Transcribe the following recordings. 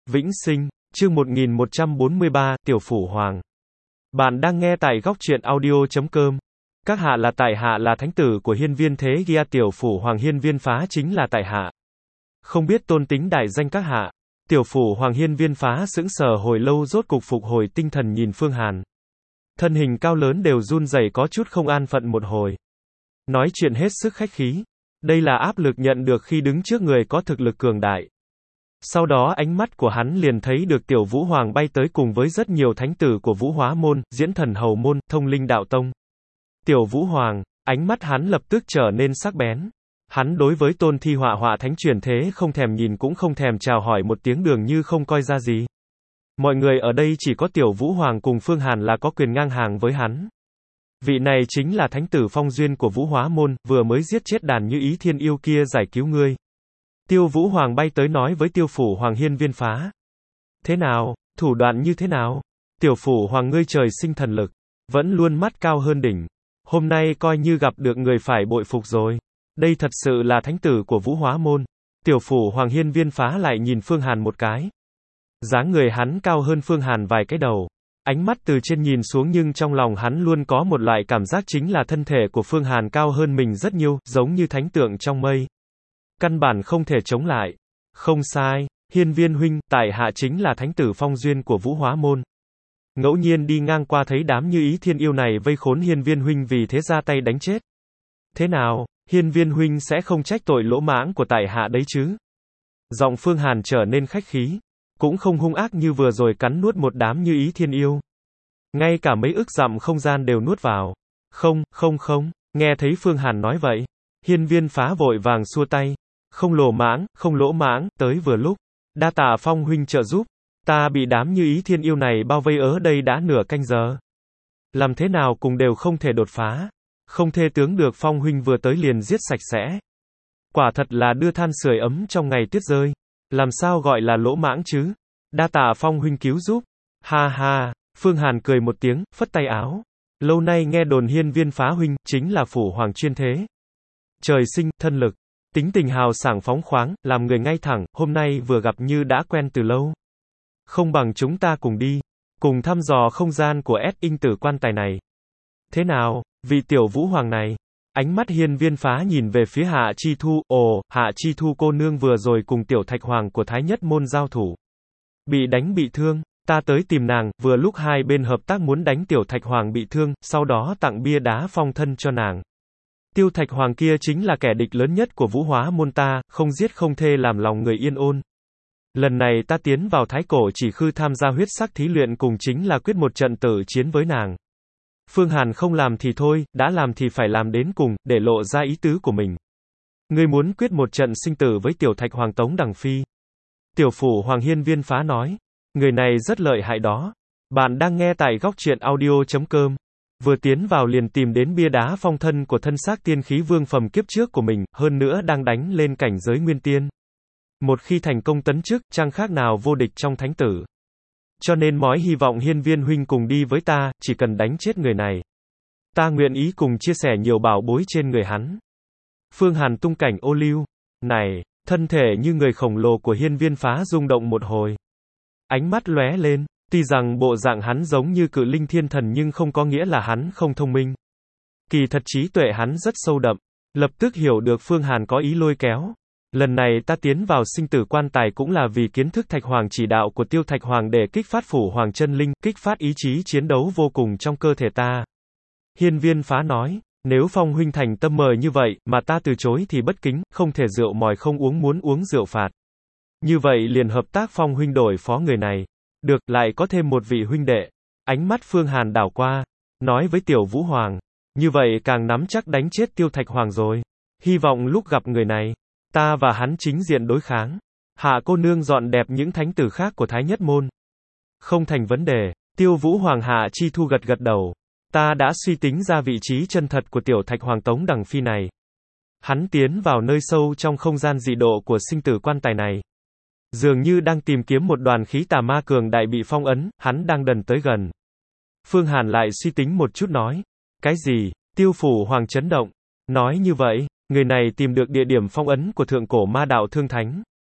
Vĩnh Sinh, chương 1143, Tiểu Phủ Hoàng. Bạn đang nghe tại góc truyện audio.com. Các hạ là tại hạ là thánh tử của hiên viên thế gia Tiểu Phủ Hoàng hiên viên phá chính là tại hạ. Không biết tôn tính đại danh các hạ. Tiểu Phủ Hoàng hiên viên phá sững sờ hồi lâu rốt cục phục hồi tinh thần nhìn Phương Hàn. Thân hình cao lớn đều run rẩy có chút không an phận một hồi. Nói chuyện hết sức khách khí. Đây là áp lực nhận được khi đứng trước người có thực lực cường đại. Sau đó ánh mắt của hắn liền thấy được Tiểu Vũ Hoàng bay tới cùng với rất nhiều thánh tử của Vũ Hóa Môn, Diễn Thần Hầu Môn, Thông Linh Đạo Tông. Tiểu Vũ Hoàng, ánh mắt hắn lập tức trở nên sắc bén. Hắn đối với Tôn Thi Họa Họa thánh truyền thế không thèm nhìn cũng không thèm chào hỏi một tiếng đường như không coi ra gì. Mọi người ở đây chỉ có Tiểu Vũ Hoàng cùng Phương Hàn là có quyền ngang hàng với hắn. Vị này chính là thánh tử Phong Duyên của Vũ Hóa Môn, vừa mới giết chết đàn Như Ý Thiên Yêu kia giải cứu ngươi. Tiêu Vũ Hoàng bay tới nói với Tiêu Phủ Hoàng hiên viên phá. Thế nào, thủ đoạn như thế nào? Tiểu Phủ Hoàng ngươi trời sinh thần lực, vẫn luôn mắt cao hơn đỉnh. Hôm nay coi như gặp được người phải bội phục rồi. Đây thật sự là thánh tử của Vũ Hóa Môn. Tiểu Phủ Hoàng hiên viên phá lại nhìn Phương Hàn một cái. Dáng người hắn cao hơn Phương Hàn vài cái đầu. Ánh mắt từ trên nhìn xuống nhưng trong lòng hắn luôn có một loại cảm giác chính là thân thể của Phương Hàn cao hơn mình rất nhiều, giống như thánh tượng trong mây. Căn bản không thể chống lại. Không sai, hiên viên huynh, tại hạ chính là thánh tử Phong Duyên của Vũ Hóa Môn. Ngẫu nhiên đi ngang qua thấy đám Như Ý Thiên Yêu này vây khốn hiên viên huynh vì thế ra tay đánh chết. Thế nào, hiên viên huynh sẽ không trách tội lỗ mãng của tại hạ đấy chứ? Giọng Phương Hàn trở nên khách khí. Cũng không hung ác như vừa rồi cắn nuốt một đám Như Ý Thiên Yêu. Ngay cả mấy ức dặm không gian đều nuốt vào. Không, nghe thấy Phương Hàn nói vậy. Hiên viên phá vội vàng xua tay. Không lỗ mãng, tới vừa lúc. Đa tạ Phong huynh trợ giúp. Ta bị đám Như Ý Thiên Yêu này bao vây ở đây đã nửa canh giờ. Làm thế nào cùng đều không thể đột phá. Không thể tướng được Phong huynh vừa tới liền giết sạch sẽ. Quả thật là đưa than sưởi ấm trong ngày tuyết rơi. Làm sao gọi là lỗ mãng chứ? Đa tạ Phong huynh cứu giúp. Ha ha, Phương Hàn cười một tiếng, phất tay áo. Lâu nay nghe đồn hiên viên phá huynh, chính là Phủ Hoàng chuyên thế. Trời sinh, thân lực. Tính tình hào sảng phóng khoáng, làm người ngay thẳng, hôm nay vừa gặp như đã quen từ lâu. Không bằng chúng ta cùng đi. Cùng thăm dò không gian của S-inh tử quan tài này. Thế nào, vị Tiểu Vũ Hoàng này? Ánh mắt hiên viên phá nhìn về phía Hạ Chi Thu, Hạ Chi Thu cô nương vừa rồi cùng Tiểu Thạch Hoàng của Thái Nhất Môn giao thủ. Bị đánh bị thương, ta tới tìm nàng, vừa lúc hai bên hợp tác muốn đánh Tiểu Thạch Hoàng bị thương, sau đó tặng bia đá phong thân cho nàng. Tiêu Thạch Hoàng kia chính là kẻ địch lớn nhất của Vũ Hóa Môn ta, không giết không thê làm lòng người yên ôn. Lần này ta tiến vào Thái Cổ chỉ khư tham gia huyết sắc thí luyện cùng chính là quyết một trận tử chiến với nàng. Phương Hàn không làm thì thôi, đã làm thì phải làm đến cùng, để lộ ra ý tứ của mình. Ngươi muốn quyết một trận sinh tử với Tiểu Thạch Hoàng Tống Đằng Phi. Tiểu Phủ Hoàng hiên viên phá nói. Người này rất lợi hại đó. Bạn đang nghe tại góc truyện audio.com. Vừa tiến vào liền tìm đến bia đá phong thân của thân xác tiên khí vương phẩm kiếp trước của mình, hơn nữa đang đánh lên cảnh giới nguyên tiên. Một khi thành công tấn chức, chẳng khác nào vô địch trong thánh tử. Cho nên mói hy vọng hiên viên huynh cùng đi với ta, chỉ cần đánh chết người này. Ta nguyện ý cùng chia sẻ nhiều bảo bối trên người hắn. Phương Hàn tung cảnh ô liu. Này, thân thể như người khổng lồ của hiên viên phá rung động một hồi. Ánh mắt lóe lên, tuy rằng bộ dạng hắn giống như cự linh thiên thần nhưng không có nghĩa là hắn không thông minh. Kỳ thật trí tuệ hắn rất sâu đậm. Lập tức hiểu được Phương Hàn có ý lôi kéo. Lần này ta tiến vào sinh tử quan tài cũng là vì kiến thức Thạch Hoàng chỉ đạo của Tiêu Thạch Hoàng để kích phát Phủ Hoàng chân linh, kích phát ý chí chiến đấu vô cùng trong cơ thể ta. Hiên viên phá nói, nếu Phong huynh thành tâm mời như vậy, mà ta từ chối thì bất kính, không thể rượu mòi không uống muốn uống rượu phạt. Như vậy liền hợp tác Phong huynh đổi phó người này. Được, lại có thêm một vị huynh đệ. Ánh mắt Phương Hàn đảo qua, nói với Tiểu Vũ Hoàng, như vậy càng nắm chắc đánh chết Tiêu Thạch Hoàng rồi. Hy vọng lúc gặp người này, ta và hắn chính diện đối kháng. Hạ cô nương dọn đẹp những thánh tử khác của Thái Nhất Môn. Không thành vấn đề. Tiêu Vũ Hoàng Hạ Chi Thu gật gật đầu. Ta đã suy tính ra vị trí chân thật của Tiểu Thạch Hoàng Tống Đằng Phi này. Hắn tiến vào nơi sâu trong không gian dị độ của sinh tử quan tài này. Dường như đang tìm kiếm một đoàn khí tà ma cường đại bị phong ấn, hắn đang dần tới gần. Phương Hàn lại suy tính một chút nói. Cái gì? Tiêu Phủ Hoàng chấn động. Nói như vậy, người này tìm được địa điểm phong ấn của thượng cổ ma đạo Thương Thánh.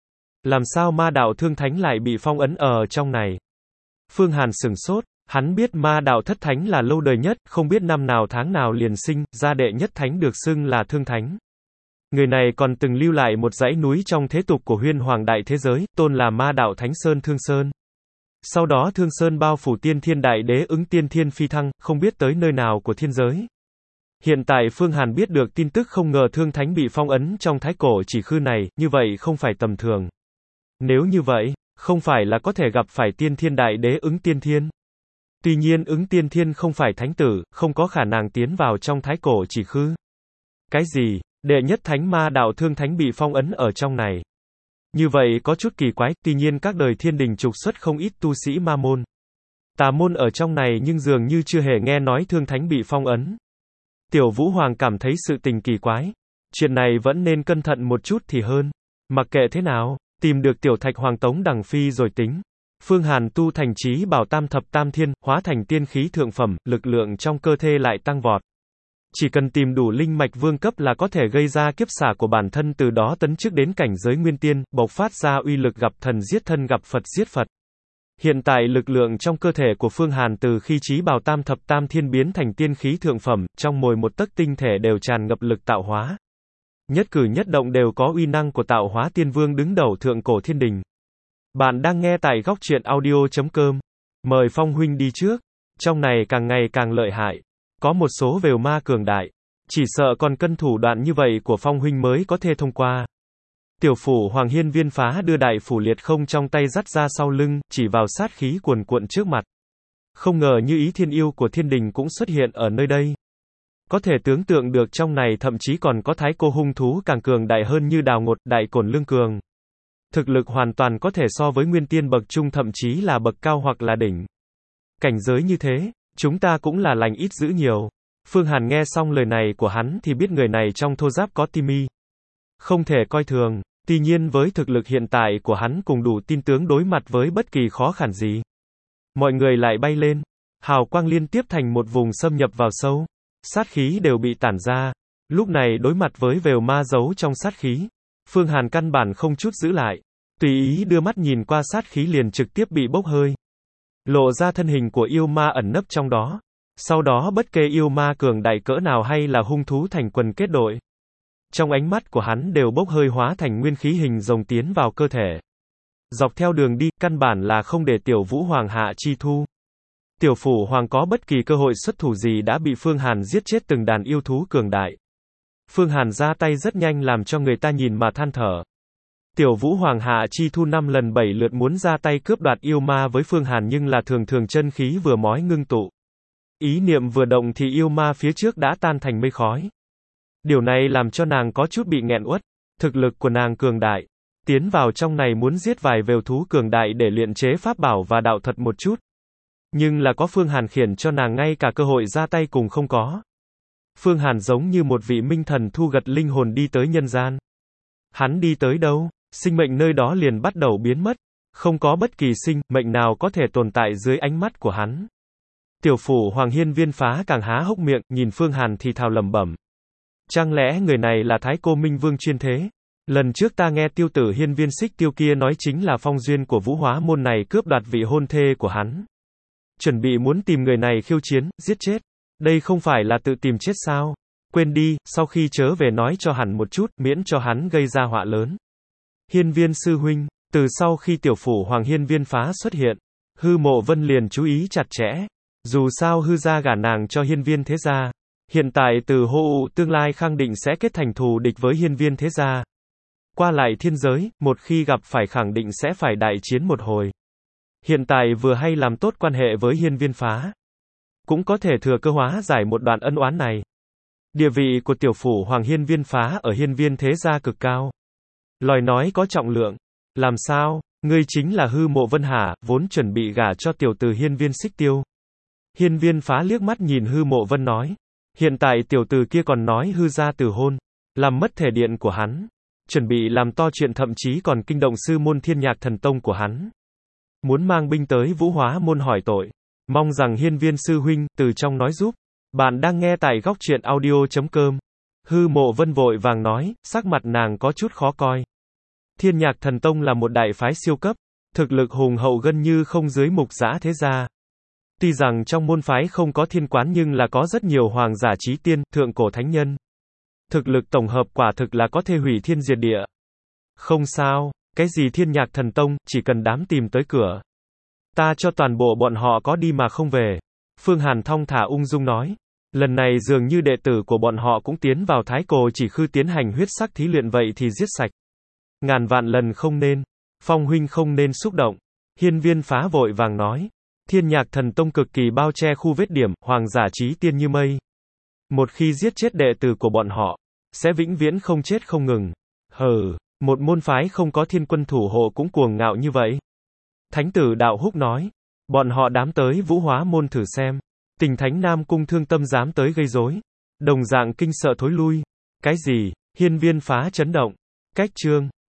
Làm sao ma đạo Thương Thánh lại bị phong ấn ở trong này? Phương Hàn sửng sốt, hắn biết ma đạo Thất Thánh là lâu đời nhất, không biết năm nào tháng nào liền sinh, ra đệ nhất thánh được xưng là Thương Thánh. Người này còn từng lưu lại một dãy núi trong thế tục của Huyên Hoàng đại thế giới, tôn là ma đạo Thánh Sơn Thương Sơn. Sau đó Thương Sơn bao phủ Tiên Thiên Đại Đế ứng tiên thiên phi thăng, không biết tới nơi nào của thiên giới. Hiện tại Phương Hàn biết được tin tức không ngờ Thương Thánh bị phong ấn trong thái cổ chỉ khư này, như vậy không phải tầm thường. Nếu như vậy, không phải là có thể gặp phải Tiên Thiên Đại Đế ứng tiên thiên. Tuy nhiên ứng tiên thiên không phải thánh tử, không có khả năng tiến vào trong thái cổ chỉ khư. Cái gì? Đệ nhất thánh ma đạo Thương Thánh bị phong ấn ở trong này. Như vậy có chút kỳ quái, tuy nhiên các đời thiên đình trục xuất không ít tu sĩ ma môn. Tà môn ở trong này nhưng dường như chưa hề nghe nói Thương Thánh bị phong ấn. Tiểu Vũ Hoàng cảm thấy sự tình kỳ quái. Chuyện này vẫn nên cẩn thận một chút thì hơn. Mặc kệ thế nào, tìm được Tiểu Thạch Hoàng tống đằng phi rồi tính. Phương Hàn tu thành trí bảo tam thập tam thiên, hóa thành tiên khí thượng phẩm, lực lượng trong cơ thể lại tăng vọt. Chỉ cần tìm đủ linh mạch vương cấp là có thể gây ra kiếp xả của bản thân, từ đó tấn chức đến cảnh giới nguyên tiên, bộc phát ra uy lực gặp thần giết thân gặp Phật giết Phật. Hiện tại lực lượng trong cơ thể của Phương Hàn từ khi trí bảo tam thập tam thiên biến thành tiên khí thượng phẩm, trong mỗi một tấc tinh thể đều tràn ngập lực tạo hóa. Nhất cử nhất động đều có uy năng của tạo hóa tiên vương đứng đầu thượng cổ thiên đình. Bạn đang nghe tại góc truyện audio.com. Mời Phong huynh đi trước. Trong này càng ngày càng lợi hại. Có một số vèo ma cường đại. Chỉ sợ còn cân thủ đoạn như vậy của Phong huynh mới có thể thông qua. Tiểu phủ Hoàng Hiên Viên Phá đưa đại phủ liệt không trong tay dắt ra sau lưng, chỉ vào sát khí cuồn cuộn trước mặt. Không ngờ như ý thiên yêu của thiên đình cũng xuất hiện ở nơi đây. Có thể tưởng tượng được trong này thậm chí còn có thái cô hung thú càng cường đại hơn như Đào Ngột, Đại Cổn Lương Cường. Thực lực hoàn toàn có thể so với nguyên tiên bậc trung, thậm chí là bậc cao hoặc là đỉnh. Cảnh giới như thế, chúng ta cũng là lành ít dữ nhiều. Phương Hàn nghe xong lời này của hắn thì biết người này trong thô giáp có timmy. Không thể coi thường, tuy nhiên với thực lực hiện tại của hắn cùng đủ tin tướng đối mặt với bất kỳ khó khăn gì. Mọi người lại bay lên, hào quang liên tiếp thành một vùng xâm nhập vào sâu. Sát khí đều bị tản ra. Lúc này đối mặt với vèo ma giấu trong sát khí, Phương Hàn căn bản không chút giữ lại. Tùy ý đưa mắt nhìn qua sát khí liền trực tiếp bị bốc hơi. Lộ ra thân hình của yêu ma ẩn nấp trong đó. Sau đó bất kể yêu ma cường đại cỡ nào hay là hung thú thành quần kết đội. Trong ánh mắt của hắn đều bốc hơi hóa thành nguyên khí hình rồng tiến vào cơ thể. Dọc theo đường đi, căn bản là không để Tiểu Vũ Hoàng hạ chi thu. Tiểu phủ Hoàng có bất kỳ cơ hội xuất thủ gì đã bị Phương Hàn giết chết từng đàn yêu thú cường đại. Phương Hàn ra tay rất nhanh làm cho người ta nhìn mà than thở. Tiểu Vũ Hoàng hạ chi thu 5 lần 7 lượt muốn ra tay cướp đoạt yêu ma với Phương Hàn nhưng là thường thường chân khí vừa mói ngưng tụ. Ý niệm vừa động thì yêu ma phía trước đã tan thành mây khói. Điều này làm cho nàng có chút bị nghẹn uất. Thực lực của nàng cường đại. Tiến vào trong này muốn giết vài vèo thú cường đại để luyện chế pháp bảo và đạo thuật một chút. Nhưng là có Phương Hàn khiển cho nàng ngay cả cơ hội ra tay cùng không có. Phương Hàn giống như một vị minh thần thu gặt linh hồn đi tới nhân gian. Hắn đi tới đâu, sinh mệnh nơi đó liền bắt đầu biến mất. Không có bất kỳ sinh mệnh nào có thể tồn tại dưới ánh mắt của hắn. Tiểu phủ Hoàng Hiên Viên Phá càng há hốc miệng, nhìn Phương Hàn thì thào lẩm bẩm. Chẳng lẽ người này là Thái Cô Minh Vương chuyên thế? Lần trước ta nghe tiêu tử Hiên Viên Xích Tiêu kia nói chính là phong duyên của Vũ Hóa môn này cướp đoạt vị hôn thê của hắn. Chuẩn bị muốn tìm người này khiêu chiến, giết chết. Đây không phải là tự tìm chết sao? Quên đi, sau khi trở về nói cho hẳn một chút, miễn cho hắn gây ra họa lớn. Hiên Viên sư huynh, từ sau khi tiểu phủ Hoàng Hiên Viên Phá xuất hiện, Hư Mộ Vân liền chú ý chặt chẽ. Dù sao Hư gia gả nàng cho Hiên Viên thế gia. Hiện tại từ Hô tương lai khẳng định sẽ kết thành thù địch với Hiên Viên thế gia. Qua lại thiên giới, một khi gặp phải khẳng định sẽ phải đại chiến một hồi. Hiện tại vừa hay làm tốt quan hệ với Hiên Viên Phá. Cũng có thể thừa cơ hóa giải một đoạn ân oán này. Địa vị của tiểu phủ Hoàng Hiên Viên Phá ở Hiên Viên thế gia cực cao. Lời nói có trọng lượng. Làm sao, ngươi chính là Hư Mộ Vân hả, vốn chuẩn bị gả cho tiểu tử Hiên Viên Xích Tiêu. Hiên Viên Phá liếc mắt nhìn Hư Mộ Vân nói. Hiện tại tiểu tử kia còn nói Hư gia từ hôn. Làm mất thể điện của hắn. Chuẩn bị làm to chuyện thậm chí còn kinh động sư môn Thiên Nhạc Thần Tông của hắn. Muốn mang binh tới Vũ Hóa môn hỏi tội. Mong rằng Hiên Viên sư huynh, từ trong nói giúp. Bạn đang nghe tại góc truyện audio.com. Hư Mộ Vân vội vàng nói, sắc mặt nàng có chút khó coi. Thiên Nhạc Thần Tông là một đại phái siêu cấp, thực lực hùng hậu gần như không dưới Mục Dã thế gia. Tuy rằng trong môn phái không có thiên quán nhưng là có rất nhiều hoàng giả chí tiên, thượng cổ thánh nhân. Thực lực tổng hợp quả thực là có thể hủy thiên diệt địa. Không sao, cái gì Thiên Nhạc Thần Tông, chỉ cần đám tìm tới cửa. Ta cho toàn bộ bọn họ có đi mà không về. Phương Hàn thong thả ung dung nói. Lần này dường như đệ tử của bọn họ cũng tiến vào Thái Cổ Chỉ Khư tiến hành huyết sắc thí luyện, vậy thì giết sạch. Ngàn vạn lần không nên. Phong huynh không nên xúc động. Hiên Viên Phá vội vàng nói. Thiên Nhạc Thần Tông cực kỳ bao che khu vết điểm, hoàng giả chí tiên như mây. Một khi giết chết đệ tử của bọn họ, sẽ vĩnh viễn không chết không ngừng. Hừ, một môn phái không có thiên quân thủ hộ cũng cuồng ngạo như vậy. Thánh tử Đạo Húc nói. Bọn họ đám tới Vũ Hóa môn thử xem. Tình Thánh Nam Cung Thương Tâm dám tới gây rối, đồng dạng kinh sợ thối lui. Cái gì? Hiên Viên Phá chấn động. Cách chương